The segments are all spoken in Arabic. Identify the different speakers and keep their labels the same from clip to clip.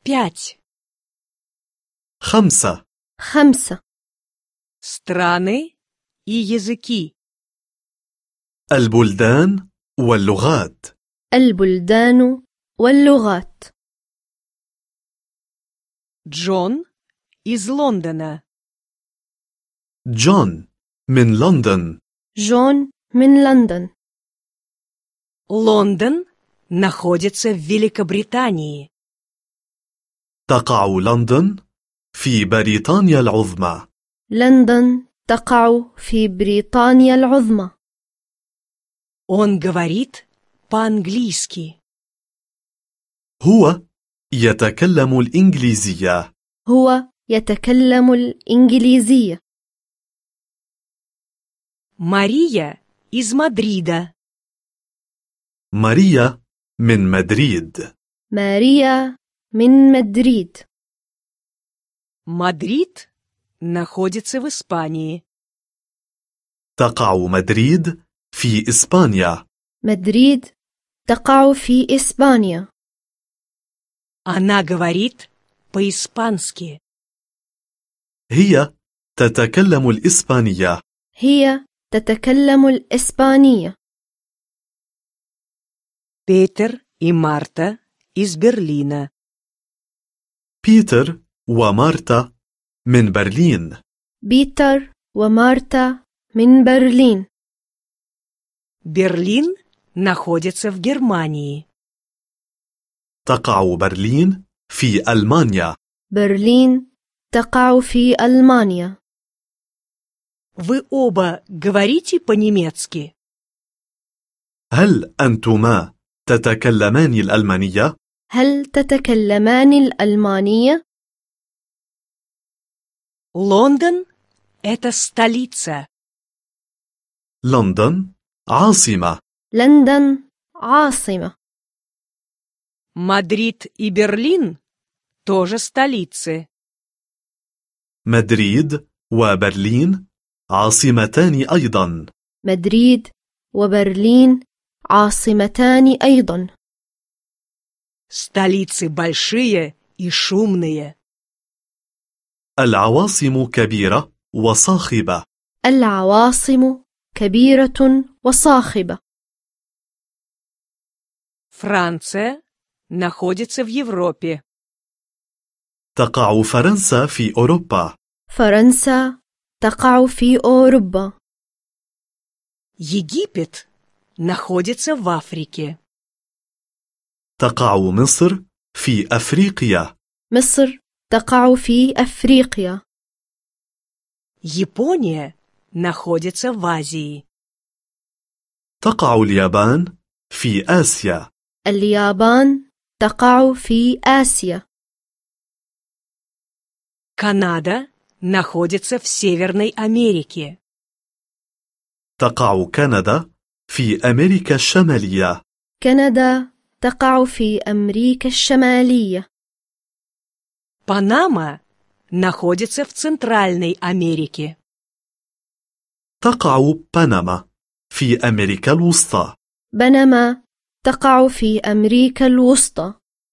Speaker 1: 5.
Speaker 2: 5.
Speaker 3: 5.
Speaker 1: Страны и языки.
Speaker 2: البلدان واللغات.
Speaker 3: البلدان واللغات.
Speaker 1: Джон из Лондона.
Speaker 2: جون من لندن.
Speaker 3: جون من لندن.
Speaker 1: Лондон находится в Великобритании.
Speaker 2: تقع لندن في بريطانيا العظمى.
Speaker 3: لندن تقع في بريطانيا العظمى.
Speaker 1: Он говорит по-английски.
Speaker 2: هو يتكلم الإنجليزية.
Speaker 3: هو يتكلم الإنجليزية.
Speaker 1: Мария из Мадрида.
Speaker 2: ماريا من مدريد.
Speaker 3: ماريا من مدريد.
Speaker 1: Мадрид находится в Испании.
Speaker 2: تقع مدريد في إسبانيا.
Speaker 3: مدريد تقع في إسبانيا.
Speaker 1: Она говорит по-испански.
Speaker 2: هي تتكلم الإسبانية.
Speaker 3: هي تتكلم الإسبانية.
Speaker 1: Петер и Марта из Берлина.
Speaker 2: بيتر ومارتا من برلين.
Speaker 3: بيتر ومارتا من برلين.
Speaker 1: Берлин находится в Германии.
Speaker 2: تقع برلين في ألمانيا.
Speaker 3: برلين تقع في ألمانيا.
Speaker 1: Вы оба говорите по-немецки?
Speaker 2: هل أنتما تتكلمان الألمانية؟
Speaker 3: هل تتكلمان الألمانية؟
Speaker 1: Лондон – это столица.
Speaker 2: لندن عاصمة.
Speaker 3: لندن عاصمة.
Speaker 1: Мадрид и Берлин – тоже столицы.
Speaker 2: مدريد وبرلين عاصمتان أيضا.
Speaker 3: مدريد وبرلين عاصمتان أيضا.
Speaker 1: Столицы большие и шумные.
Speaker 2: العواصم كبيرة وصاخبة.
Speaker 3: العواصم كبيرة وصاخبة.
Speaker 1: Франция находится в Европе.
Speaker 2: تقع فرنسا في أوروبا.
Speaker 3: فرنسا تقع في أوروبا.
Speaker 1: Египет находится в Африке.
Speaker 2: تقع مصر في أفريقيا.
Speaker 3: مصر تقع في أفريقيا.
Speaker 1: Япония находится в Азии.
Speaker 2: تقع اليابان في آسيا.
Speaker 3: اليابان تقع في آسيا.
Speaker 1: Канада находится в Северной Америке.
Speaker 2: تقع كندا في أمريكا الشمالية.
Speaker 3: كندا تقع في أمريكا الشمالية.
Speaker 1: Панама находится в Центральной Америке.
Speaker 2: تقع بنما في أمريكا الوسطى.
Speaker 3: بنما تقع في أمريكا الوسطى.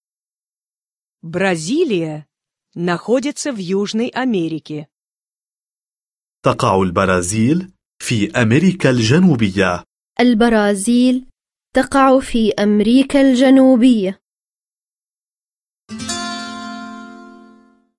Speaker 1: Бразилия находится в Южной Америке.
Speaker 2: تقع البرازيل في أمريكا الجنوبية.
Speaker 3: البرازيل تقع في أمريكا الجنوبية.